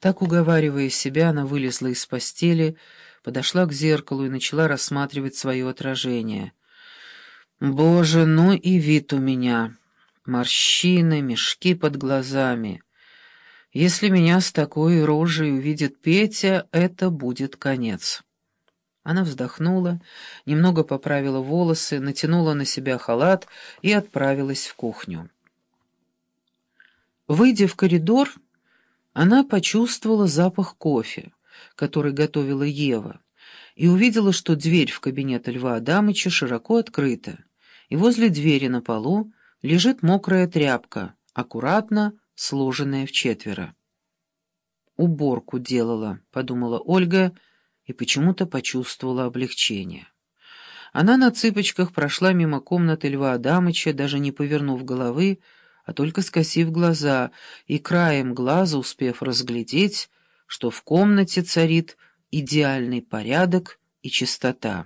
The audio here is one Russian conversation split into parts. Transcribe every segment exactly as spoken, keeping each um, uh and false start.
Так, уговаривая себя, она вылезла из постели, подошла к зеркалу и начала рассматривать свое отражение. «Боже, ну и вид у меня! Морщины, мешки под глазами. Если меня с такой рожей увидит Петя, это будет конец». Она вздохнула, немного поправила волосы, натянула на себя халат и отправилась в кухню. Выйдя в коридор, она почувствовала запах кофе, который готовила Ева, и увидела, что дверь в кабинет Льва Адамыча широко открыта, и возле двери на полу лежит мокрая тряпка, аккуратно сложенная вчетверо. «Уборку делала», — подумала Ольга, и почему-то почувствовала облегчение. Она на цыпочках прошла мимо комнаты Льва Адамыча, даже не повернув головы, а только скосив глаза и краем глаза успев разглядеть, что в комнате царит идеальный порядок и чистота.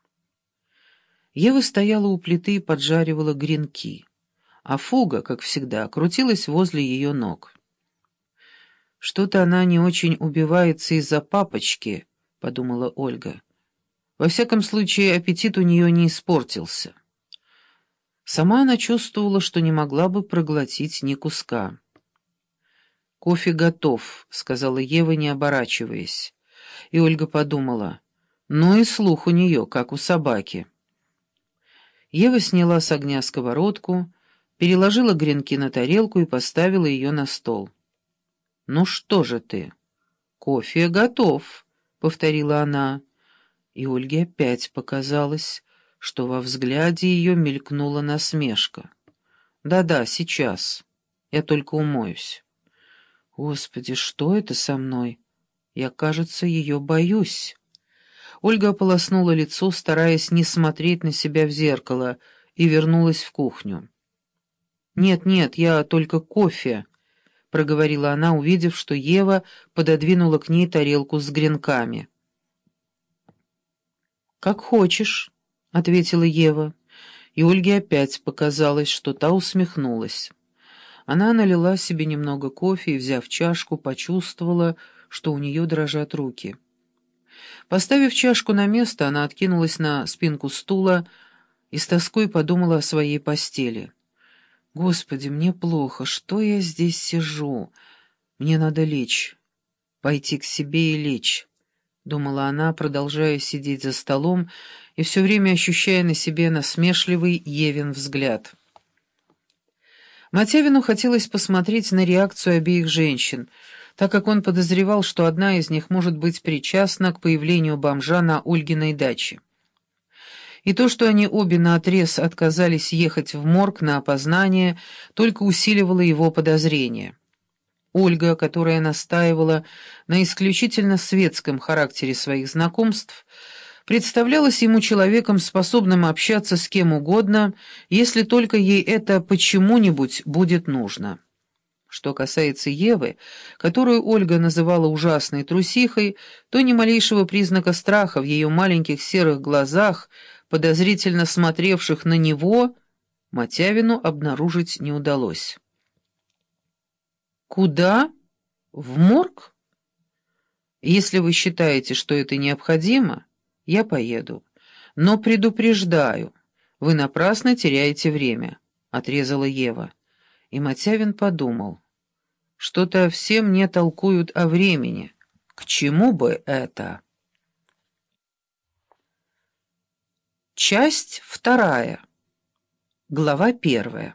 Ева стояла у плиты и поджаривала гренки, а Фуга, как всегда, крутилась возле ее ног. «Что-то она не очень убивается из-за папочки», — подумала Ольга. «Во всяком случае, аппетит у нее не испортился». Сама она чувствовала, что не могла бы проглотить ни куска. «Кофе готов», — сказала Ева, не оборачиваясь. И Ольга подумала, ну и слух у нее, как у собаки. Ева сняла с огня сковородку, переложила гренки на тарелку и поставила ее на стол. «Ну что же ты?» «Кофе готов», — повторила она. И Ольге опять показалось, что во взгляде ее мелькнула насмешка. «Да-да, сейчас. Я только умоюсь». «Господи, что это со мной? Я, кажется, ее боюсь». Ольга ополоснула лицо, стараясь не смотреть на себя в зеркало, и вернулась в кухню. «Нет-нет, я только кофе», — проговорила она, увидев, что Ева пододвинула к ней тарелку с гренками. «Как хочешь», — ответила Ева, и Ольге опять показалось, что та усмехнулась. Она налила себе немного кофе и, взяв чашку, почувствовала, что у нее дрожат руки. Поставив чашку на место, она откинулась на спинку стула и с тоской подумала о своей постели. «Господи, мне плохо, что я здесь сижу? Мне надо лечь, пойти к себе и лечь». — думала она, продолжая сидеть за столом и все время ощущая на себе насмешливый Евин взгляд. Матявину хотелось посмотреть на реакцию обеих женщин, так как он подозревал, что одна из них может быть причастна к появлению бомжа на Ольгиной даче. И то, что они обе наотрез отказались ехать в морг на опознание, только усиливало его подозрения. Ольга, которая настаивала на исключительно светском характере своих знакомств, представлялась ему человеком, способным общаться с кем угодно, если только ей это почему-нибудь будет нужно. Что касается Евы, которую Ольга называла ужасной трусихой, то ни малейшего признака страха в ее маленьких серых глазах, подозрительно смотревших на него, Матявину обнаружить не удалось. «Куда? В морг? Если вы считаете, что это необходимо, я поеду. Но предупреждаю, вы напрасно теряете время», — отрезала Ева. И Матявин подумал, что-то все мне толкуют о времени. К чему бы это? Часть вторая. Глава первая.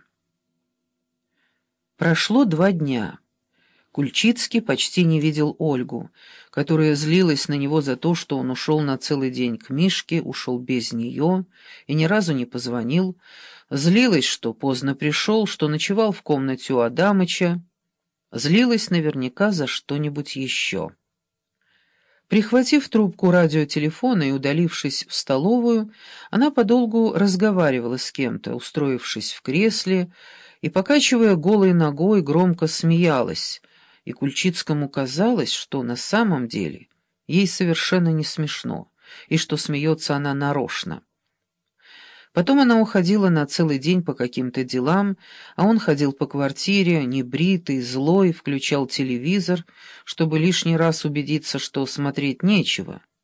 Прошло два дня. Кульчицкий почти не видел Ольгу, которая злилась на него за то, что он ушел на целый день к Мишке, ушел без нее и ни разу не позвонил, злилась, что поздно пришел, что ночевал в комнате у Адамыча, злилась наверняка за что-нибудь еще. Прихватив трубку радиотелефона и удалившись в столовую, она подолгу разговаривала с кем-то, устроившись в кресле, и, покачивая голой ногой, громко смеялась, и Кульчицкому казалось, что на самом деле ей совершенно не смешно, и что смеется она нарочно. Потом она уходила на целый день по каким-то делам, а он ходил по квартире, небритый, злой, включал телевизор, чтобы лишний раз убедиться, что смотреть нечего.